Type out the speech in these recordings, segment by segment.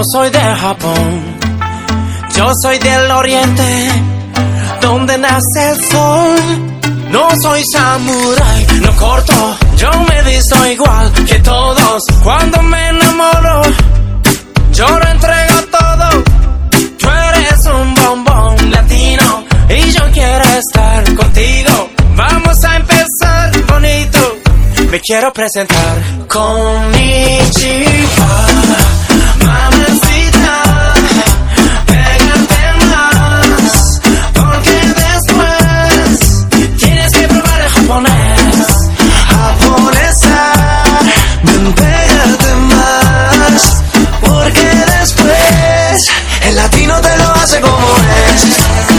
no soy de Japón, yo soy del oriente, donde nace el sol. No soy samurái, no corto, yo me visto igual que todos. Cuando me enamoro, yo lo entrego todo. Tú eres un bombón latino y yo quiero estar contigo. Vamos a empezar bonito. Me quiero presentar con mi chica, mamacita. Pégate más, porque después tienes que probar el japonés. Japonesa, ven, pégate más, porque después el latino te lo hace como es.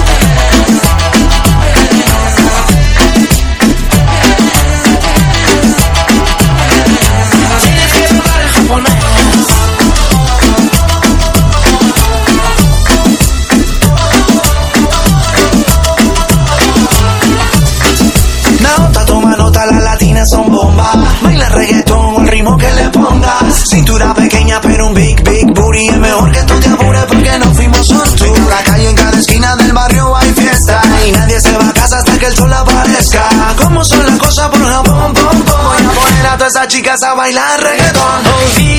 Son bombas, baila reggaetón, el ritmo que le pongas. Cintura pequeña pero un big booty. Es mejor que tú te apures porque no fuimos solos. En la calle, en cada esquina del barrio hay fiesta y nadie se va a casa hasta que el sol aparezca. ¿Cómo son las cosas por Japón, pom, pom? Voy a poner a todas esas chicas a bailar reggaetón.